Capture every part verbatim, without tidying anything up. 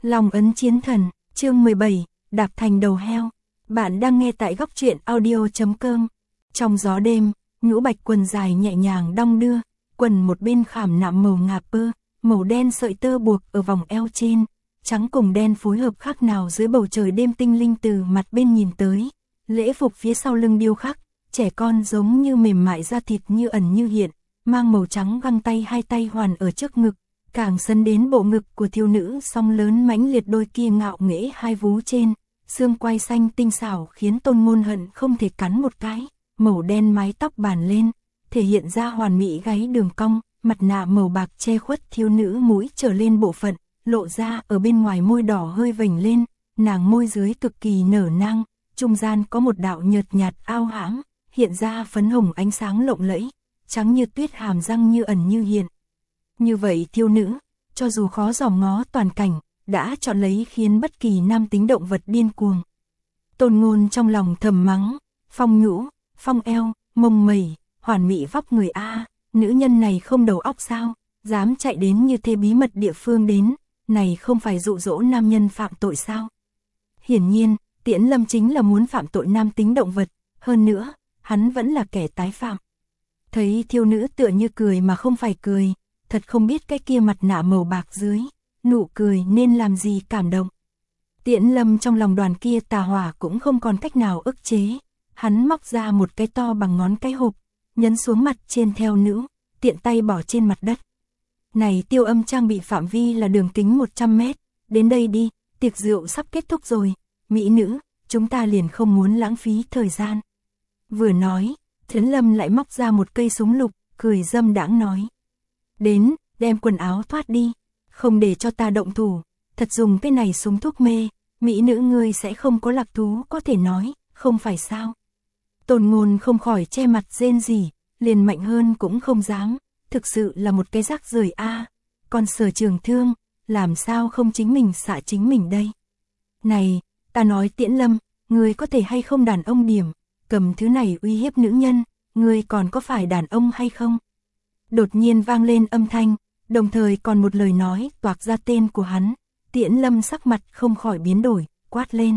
Long ấn chiến thần, chương mười bảy, đạp thành đầu heo. Bạn đang nghe tại góc truyện audio chấm com. Trong gió đêm, nhũ bạch quần dài nhẹ nhàng đong đưa, quần một bên khảm nạm màu ngà pơ, màu đen sợi tơ buộc ở vòng eo trên, trắng cùng đen phối hợp khác nào dưới bầu trời đêm tinh linh từ mặt bên nhìn tới. Lễ phục phía sau lưng điêu khắc, trẻ con giống như mềm mại da thịt như ẩn như hiện, mang màu trắng găng tay hai tay hoàn ở trước ngực. Càng sấn đến bộ ngực của thiếu nữ song lớn mãnh liệt đôi kia ngạo nghễ hai vú trên, xương quai xanh tinh xảo khiến Tôn Ngôn hận không thể cắn một cái, màu đen mái tóc bàn lên, thể hiện ra hoàn mỹ gáy đường cong, mặt nạ màu bạc che khuất thiếu nữ mũi trở lên bộ phận, lộ ra ở bên ngoài môi đỏ hơi vểnh lên, nàng môi dưới cực kỳ nở nang, trung gian có một đạo nhợt nhạt ao hãm, hiện ra phấn hồng ánh sáng lộng lẫy, trắng như tuyết hàm răng như ẩn như hiện. Như vậy thiếu nữ, cho dù khó dòm ngó toàn cảnh, đã chọn lấy khiến bất kỳ nam tính động vật điên cuồng. Tôn Ngôn trong lòng thầm mắng, phong nhũ, phong eo, mông mẩy, hoàn mỹ vóc người a, nữ nhân này không đầu óc sao, dám chạy đến như thế bí mật địa phương đến, này không phải dụ dỗ nam nhân phạm tội sao? Hiển nhiên, Tiễn Lâm chính là muốn phạm tội nam tính động vật, hơn nữa, hắn vẫn là kẻ tái phạm. Thấy thiếu nữ tựa như cười mà không phải cười, thật không biết cái kia mặt nạ màu bạc dưới, nụ cười nên làm gì cảm động. Tiễn Lâm trong lòng đoàn kia tà hỏa cũng không còn cách nào ức chế, hắn móc ra một cái to bằng ngón cái hộp, nhấn xuống mặt trên theo nữ, tiện tay bỏ trên mặt đất. Này Tiêu Âm trang bị phạm vi là đường kính một trăm mét, đến đây đi, tiệc rượu sắp kết thúc rồi, mỹ nữ, chúng ta liền không muốn lãng phí thời gian. Vừa nói, Tiễn Lâm lại móc ra một cây súng lục, cười dâm đãng nói. Đến, đem quần áo thoát đi, không để cho ta động thủ, thật dùng cái này súng thuốc mê, mỹ nữ ngươi sẽ không có lạc thú có thể nói, không phải sao. Tôn Ngôn không khỏi che mặt rên rỉ, liền mạnh hơn cũng không dám, thực sự là một cái rác rưởi a. Còn Sở Trường Thương, làm sao không chính mình xạ chính mình đây. Này, ta nói Tiễn Lâm, ngươi có thể hay không đàn ông điểm, cầm thứ này uy hiếp nữ nhân, ngươi còn có phải đàn ông hay không? Đột nhiên vang lên âm thanh, đồng thời còn một lời nói toạc ra tên của hắn. Tiễn Lâm sắc mặt không khỏi biến đổi, quát lên.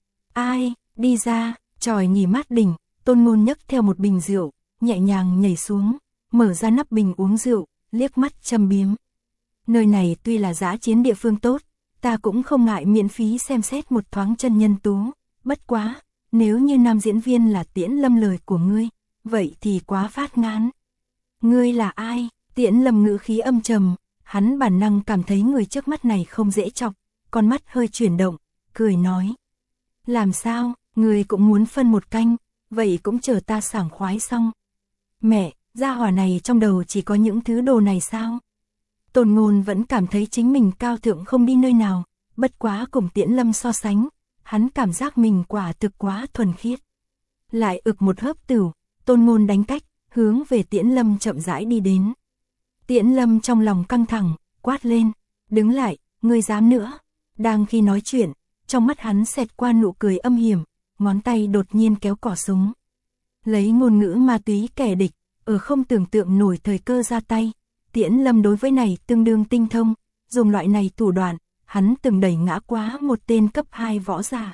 Ai, đi ra, tròi nhì mát đỉnh, Tôn Ngôn nhấc theo một bình rượu, nhẹ nhàng nhảy xuống, mở ra nắp bình uống rượu, liếc mắt châm biếm. Nơi này tuy là dã chiến địa phương tốt, ta cũng không ngại miễn phí xem xét một thoáng chân nhân tú, bất quá, nếu như nam diễn viên là Tiễn Lâm lời của ngươi, vậy thì quá phát ngán. Ngươi là ai? Tiễn Lâm ngữ khí âm trầm, hắn bản năng cảm thấy người trước mắt này không dễ chọc, con mắt hơi chuyển động, cười nói. Làm sao, ngươi cũng muốn phân một canh, vậy cũng chờ ta sảng khoái xong. Mẹ, gia hỏa này trong đầu chỉ có những thứ đồ này sao? Tôn Ngôn vẫn cảm thấy chính mình cao thượng không đi nơi nào, bất quá cùng Tiễn Lâm so sánh, hắn cảm giác mình quả thực quá thuần khiết. Lại ực một hớp tửu, Tôn Ngôn đánh cách, hướng về Tiễn Lâm chậm rãi đi đến. Tiễn Lâm trong lòng căng thẳng, quát lên, đứng lại, ngươi dám nữa. Đang khi nói chuyện, trong mắt hắn xẹt qua nụ cười âm hiểm, ngón tay đột nhiên kéo cò súng. Lấy ngôn ngữ ma túy kẻ địch, ở không tưởng tượng nổi thời cơ ra tay. Tiễn Lâm đối với này tương đương tinh thông, dùng loại này thủ đoạn, hắn từng đẩy ngã quá một tên cấp hai võ giả.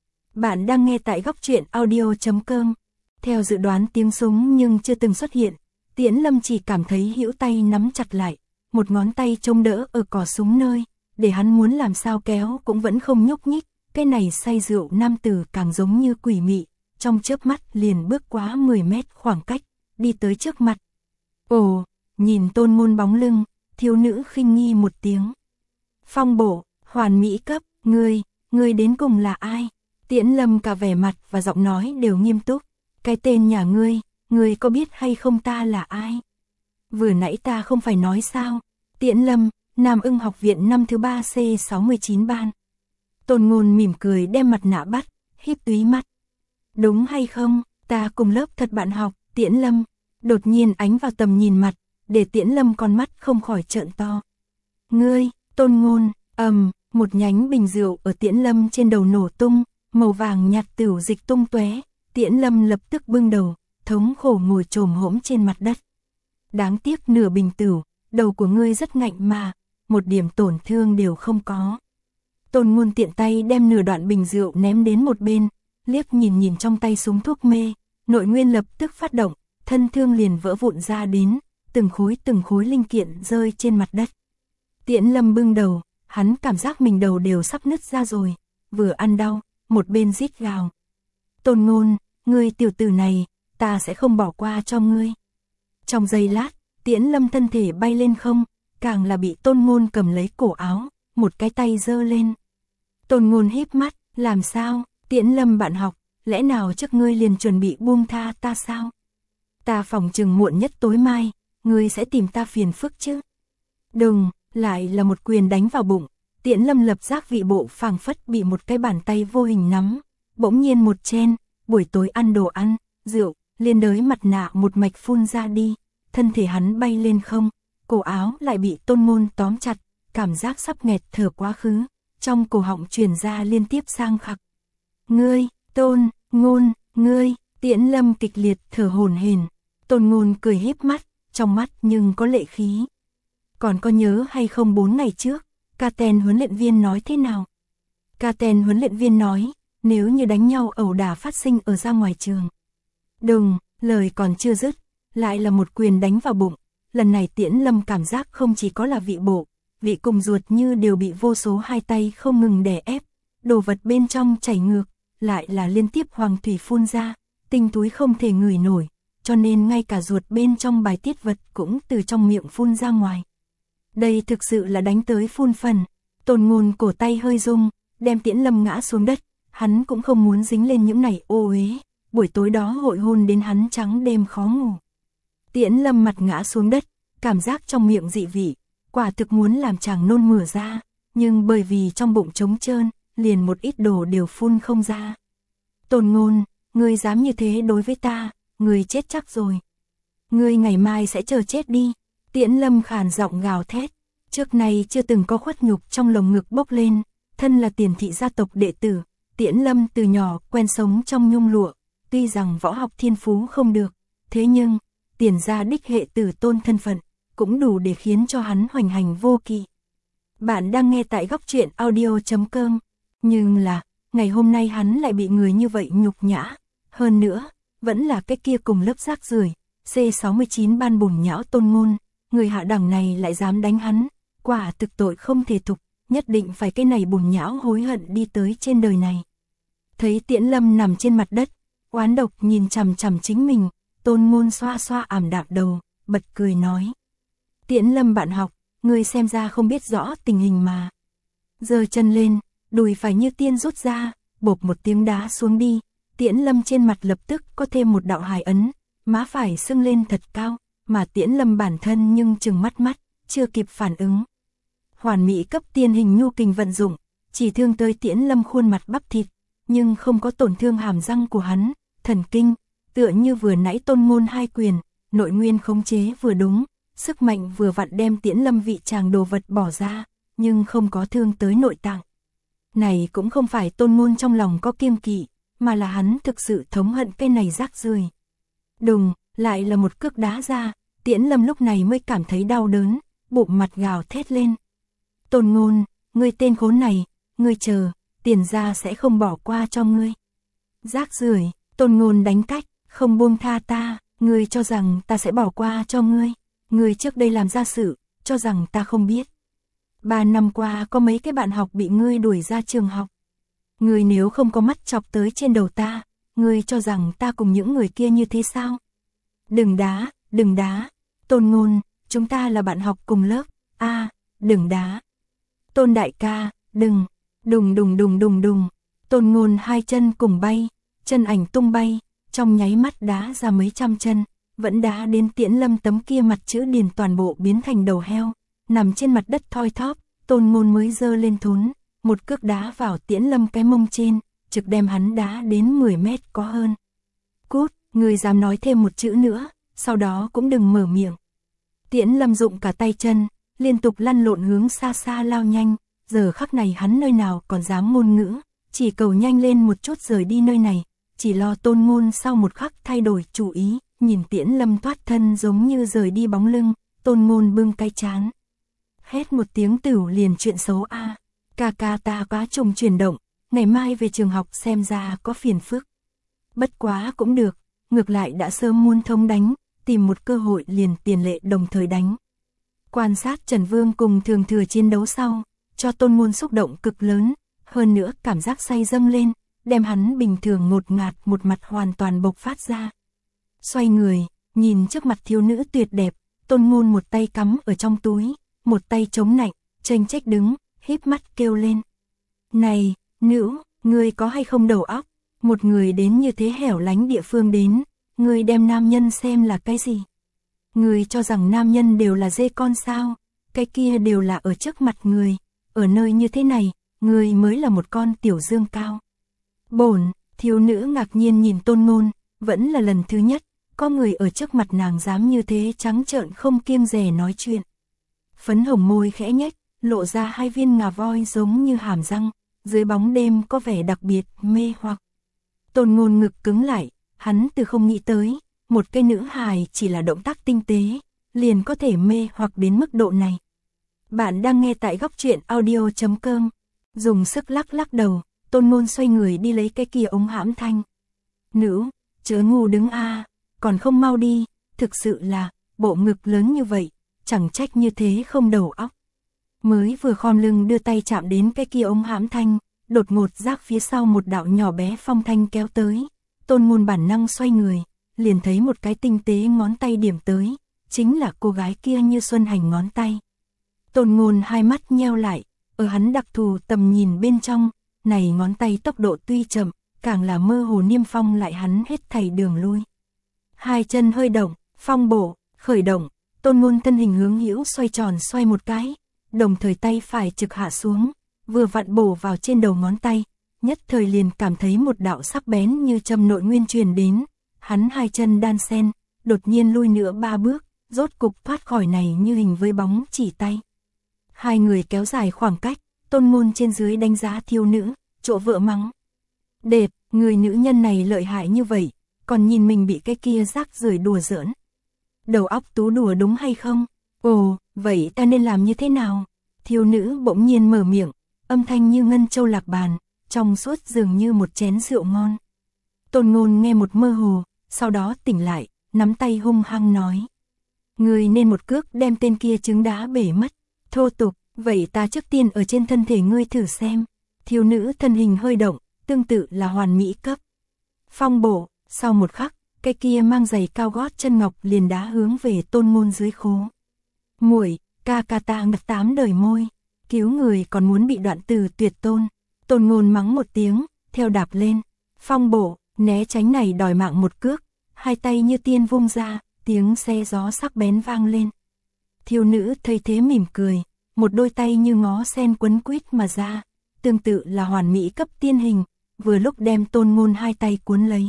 Bạn đang nghe tại góc truyện audio chấm com. Theo dự đoán tiếng súng nhưng chưa từng xuất hiện, Tiễn Lâm chỉ cảm thấy hữu tay nắm chặt lại, một ngón tay chống đỡ ở cò súng nơi, để hắn muốn làm sao kéo cũng vẫn không nhúc nhích, cái này say rượu nam tử càng giống như quỷ mị, trong chớp mắt liền bước quá mười mét khoảng cách, đi tới trước mặt. Ồ, nhìn Tôn Ngôn bóng lưng, thiếu nữ khinh nghi một tiếng. Phong bổ, hoàn mỹ cấp, ngươi, ngươi đến cùng là ai? Tiễn Lâm cả vẻ mặt và giọng nói đều nghiêm túc. Cái tên nhà ngươi, ngươi có biết hay không ta là ai? Vừa nãy ta không phải nói sao? Tiễn Lâm, Nam Ưng học viện năm thứ ba C sáu mươi chín ban. Tôn Ngôn mỉm cười đem mặt nạ bắt, híp túy mắt. Đúng hay không, ta cùng lớp thật bạn học, Tiễn Lâm. Đột nhiên ánh vào tầm nhìn mặt, để Tiễn Lâm con mắt không khỏi trợn to. Ngươi, Tôn Ngôn, ầm, một nhánh bình rượu ở Tiễn Lâm trên đầu nổ tung, màu vàng nhạt tửu dịch tung tóe. Tiễn Lâm lập tức bưng đầu, thống khổ ngồi chồm hổm trên mặt đất. Đáng tiếc nửa bình tửu, đầu của ngươi rất ngạnh mà, một điểm tổn thương đều không có. Tôn Ngôn tiện tay đem nửa đoạn bình rượu ném đến một bên, liếc nhìn nhìn trong tay súng thuốc mê, nội nguyên lập tức phát động, thân thương liền vỡ vụn ra đến, từng khối từng khối linh kiện rơi trên mặt đất. Tiễn Lâm bưng đầu, hắn cảm giác mình đầu đều sắp nứt ra rồi, vừa ăn đau, một bên rít gào. Tôn Ngôn, ngươi tiểu tử này, ta sẽ không bỏ qua cho ngươi. Trong giây lát, Tiễn Lâm thân thể bay lên không, càng là bị Tôn Ngôn cầm lấy cổ áo, một cái tay giơ lên. Tôn Ngôn híp mắt, làm sao, Tiễn Lâm bạn học, lẽ nào trước ngươi liền chuẩn bị buông tha ta sao? Ta phòng chừng muộn nhất tối mai, ngươi sẽ tìm ta phiền phức chứ? Đừng, lại là một quyền đánh vào bụng, Tiễn Lâm lập giác vị bộ phảng phất bị một cái bàn tay vô hình nắm, bỗng nhiên một chen, buổi tối ăn đồ ăn, rượu, liên đới mặt nạ một mạch phun ra đi, thân thể hắn bay lên không, cổ áo lại bị Tôn Ngôn tóm chặt, cảm giác sắp nghẹt thở quá khứ, trong cổ họng truyền ra liên tiếp sang khặc. Ngươi, Tôn, Ngôn, ngươi, Tiễn Lâm kịch liệt thở hổn hển. Tôn Ngôn cười híp mắt, trong mắt nhưng có lệ khí. Còn có nhớ hay không bốn ngày trước, Katen huấn luyện viên nói thế nào? Katen huấn luyện viên nói, nếu như đánh nhau ẩu đả phát sinh ở ra ngoài trường. Đừng, lời còn chưa dứt, lại là một quyền đánh vào bụng. Lần này Tiễn Lâm cảm giác không chỉ có là vị bộ, vị cùng ruột như đều bị vô số hai tay không ngừng đè ép, đồ vật bên trong chảy ngược, lại là liên tiếp hoàng thủy phun ra, tinh túi không thể ngửi nổi, cho nên ngay cả ruột bên trong bài tiết vật cũng từ trong miệng phun ra ngoài. Đây thực sự là đánh tới phun phần. Tôn Ngôn cổ tay hơi rung, đem Tiễn Lâm ngã xuống đất, hắn cũng không muốn dính lên những này ô uế, buổi tối đó hội hôn đến hắn trắng đêm khó ngủ. Tiễn Lâm mặt ngã xuống đất, cảm giác trong miệng dị vị, quả thực muốn làm chàng nôn mửa ra, nhưng bởi vì trong bụng trống trơn, liền một ít đồ đều phun không ra. Tôn Ngôn, ngươi dám như thế đối với ta, ngươi chết chắc rồi. Ngươi ngày mai sẽ chờ chết đi. Tiễn Lâm khàn giọng gào thét, trước nay chưa từng có khuất nhục trong lồng ngực bốc lên, thân là Tiền thị gia tộc đệ tử, Tiễn Lâm từ nhỏ quen sống trong nhung lụa, tuy rằng võ học thiên phú không được, thế nhưng, Tiền gia đích hệ tử tôn thân phận, cũng đủ để khiến cho hắn hoành hành vô kỵ. Bạn đang nghe tại góc truyện audio chấm com, nhưng là, ngày hôm nay hắn lại bị người như vậy nhục nhã, hơn nữa, vẫn là cái kia cùng lớp rác rưởi, C sáu mươi chín ban bùn nhão Tôn Ngôn. Người hạ đẳng này lại dám đánh hắn, quả thực tội không thể thục, nhất định phải cái này bùn nhão hối hận đi tới trên đời này. Thấy Tiễn Lâm nằm trên mặt đất, oán độc nhìn chằm chằm chính mình, Tôn Ngôn xoa xoa ảm đạm đầu, bật cười nói. Tiễn Lâm bạn học, ngươi xem ra không biết rõ tình hình mà. Giơ chân lên, đùi phải như tiên rút ra, bộp một tiếng đá xuống đi, Tiễn Lâm trên mặt lập tức có thêm một đạo hài ấn, má phải sưng lên thật cao. Mà Tiễn Lâm bản thân nhưng chừng mắt mắt, chưa kịp phản ứng. Hoàn mỹ cấp tiên hình nhu kình vận dụng, chỉ thương tới Tiễn Lâm khuôn mặt bắp thịt, nhưng không có tổn thương hàm răng của hắn, thần kinh, tựa như vừa nãy Tôn Ngôn hai quyền, nội nguyên khống chế vừa đúng, sức mạnh vừa vặn đem Tiễn Lâm vị tràng đồ vật bỏ ra, nhưng không có thương tới nội tạng. Này cũng không phải Tôn Ngôn trong lòng có kiêng kỵ, mà là hắn thực sự thống hận cái này rác rưởi. Đùng, lại là một cước đá ra, Tiễn Lâm lúc này mới cảm thấy đau đớn, bụng mặt gào thét lên. Tôn Ngôn, ngươi tên khốn này, ngươi chờ, Tiền gia sẽ không bỏ qua cho ngươi. Rác rưởi, Tôn Ngôn đánh cách, không buông tha ta, ngươi cho rằng ta sẽ bỏ qua cho ngươi, ngươi trước đây làm ra sự, cho rằng ta không biết. Ba năm qua có mấy cái bạn học bị ngươi đuổi ra trường học. Ngươi nếu không có mắt chọc tới trên đầu ta, ngươi cho rằng ta cùng những người kia như thế sao? Đừng đá, đừng đá. Tôn Ngôn, chúng ta là bạn học cùng lớp. A, à, đừng đá. Tôn đại ca, đừng. Đùng đùng đùng đùng đùng. Tôn Ngôn hai chân cùng bay, chân ảnh tung bay, trong nháy mắt đá ra mấy trăm chân, vẫn đá đến Tiễn Lâm tấm kia mặt chữ điền toàn bộ biến thành đầu heo, nằm trên mặt đất thoi thóp, Tôn Ngôn mới giơ lên thốn, một cước đá vào Tiễn Lâm cái mông trên, trực đem hắn đá đến mười mét có hơn. Cút, người dám nói thêm một chữ nữa, sau đó cũng đừng mở miệng. Tiễn Lâm dụng cả tay chân, liên tục lăn lộn hướng xa xa lao nhanh, giờ khắc này hắn nơi nào còn dám ngôn ngữ, chỉ cầu nhanh lên một chút rời đi nơi này, chỉ lo Tôn Ngôn sau một khắc thay đổi chủ ý, nhìn Tiễn Lâm thoát thân giống như rời đi bóng lưng, Tôn Ngôn bưng cái chán. Hét một tiếng tửu liền chuyện xấu a. Ca ca ta quá trùng chuyển động, ngày mai về trường học xem ra có phiền phức. Bất quá cũng được, ngược lại đã sớm muốn thống đánh, tìm một cơ hội liền tiền lệ đồng thời đánh. Quan sát Trần Vương cùng Thường Thừa chiến đấu sau, cho Tôn Ngôn xúc động cực lớn, hơn nữa cảm giác say dâng lên, đem hắn bình thường ngột ngạt một mặt hoàn toàn bộc phát ra. Xoay người, nhìn trước mặt thiếu nữ tuyệt đẹp, Tôn Ngôn một tay cắm ở trong túi, một tay chống nạnh, chênh chách đứng, híp mắt kêu lên. Này, nữ, ngươi có hay không đầu óc? Một người đến như thế hẻo lánh địa phương đến, ngươi đem nam nhân xem là cái gì? Ngươi cho rằng nam nhân đều là dê con sao? Cái kia đều là ở trước mặt người, ở nơi như thế này, ngươi mới là một con tiểu dương cao. Bổn, thiếu nữ ngạc nhiên nhìn Tôn Ngôn, vẫn là lần thứ nhất, có người ở trước mặt nàng dám như thế trắng trợn không kiêng dè nói chuyện. Phấn hồng môi khẽ nhếch, lộ ra hai viên ngà voi giống như hàm răng, dưới bóng đêm có vẻ đặc biệt mê hoặc. Tôn Ngôn ngực cứng lại, hắn từ không nghĩ tới, một cái nữ hài chỉ là động tác tinh tế, liền có thể mê hoặc đến mức độ này. Bạn đang nghe tại góc truyện audio chấm com, dùng sức lắc lắc đầu, Tôn Ngôn xoay người đi lấy cái kia ống hãm thanh. Nữ, chớ ngu đứng a, còn không mau đi, thực sự là, bộ ngực lớn như vậy, chẳng trách như thế không đầu óc. Mới vừa khom lưng đưa tay chạm đến cái kia ống hãm thanh, đột ngột giác phía sau một đạo nhỏ bé phong thanh kéo tới, Tôn Ngôn bản năng xoay người, liền thấy một cái tinh tế ngón tay điểm tới, chính là cô gái kia như xuân hành ngón tay. Tôn Ngôn hai mắt nheo lại, ở hắn đặc thù tầm nhìn bên trong, này ngón tay tốc độ tuy chậm, càng là mơ hồ niêm phong lại hắn hết thảy đường lui. Hai chân hơi động, phong bổ, khởi động, Tôn Ngôn thân hình hướng hữu xoay tròn xoay một cái, đồng thời tay phải trực hạ xuống, vừa vặn bổ vào trên đầu ngón tay, nhất thời liền cảm thấy một đạo sắc bén như châm nội nguyên truyền đến, hắn hai chân đan sen, đột nhiên lui nữa ba bước, rốt cục thoát khỏi này như hình với bóng chỉ tay. Hai người kéo dài khoảng cách, Tôn Ngôn trên dưới đánh giá thiếu nữ, chỗ vợ mắng. Đệt, người nữ nhân này lợi hại như vậy, còn nhìn mình bị cái kia rác rưởi đùa giỡn. Đầu óc tú đùa đúng hay không? Ồ, vậy ta nên làm như thế nào? Thiếu nữ bỗng nhiên mở miệng, âm thanh như ngân châu lạc bàn, trong suốt dường như một chén rượu ngon. Tôn Ngôn nghe một mơ hồ, sau đó tỉnh lại, nắm tay hung hăng nói. Người nên một cước đem tên kia trứng đá bể mất, thô tục, vậy ta trước tiên ở trên thân thể ngươi thử xem. Thiếu nữ thân hình hơi động, tương tự là hoàn mỹ cấp. Phong bổ, sau một khắc, cái kia mang giày cao gót chân ngọc liền đá hướng về Tôn Ngôn dưới khố. Muội, ca ca ta ngập tám đời môi, cứu người còn muốn bị đoạn từ tuyệt tôn. Tôn Ngôn mắng một tiếng, theo đạp lên. Phong bổ, né tránh này đòi mạng một cước, hai tay như tiên vung ra, tiếng xe gió sắc bén vang lên. Thiếu nữ thấy thế mỉm cười, một đôi tay như ngó sen quấn quýt mà ra, tương tự là hoàn mỹ cấp tiên hình, vừa lúc đem Tôn Ngôn hai tay cuốn lấy.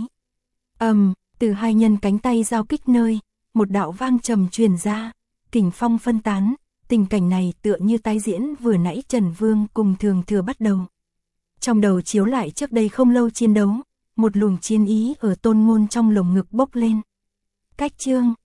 Ầm, um, từ hai nhân cánh tay giao kích nơi, một đạo vang trầm truyền ra, kình phong phân tán, tình cảnh này tựa như tái diễn vừa nãy Trần Vương cùng Thường Thừa bắt đầu. Trong đầu chiếu lại trước đây không lâu chiến đấu, một luồng chiến ý ở Tôn Ngôn trong lồng ngực bốc lên. Cách chương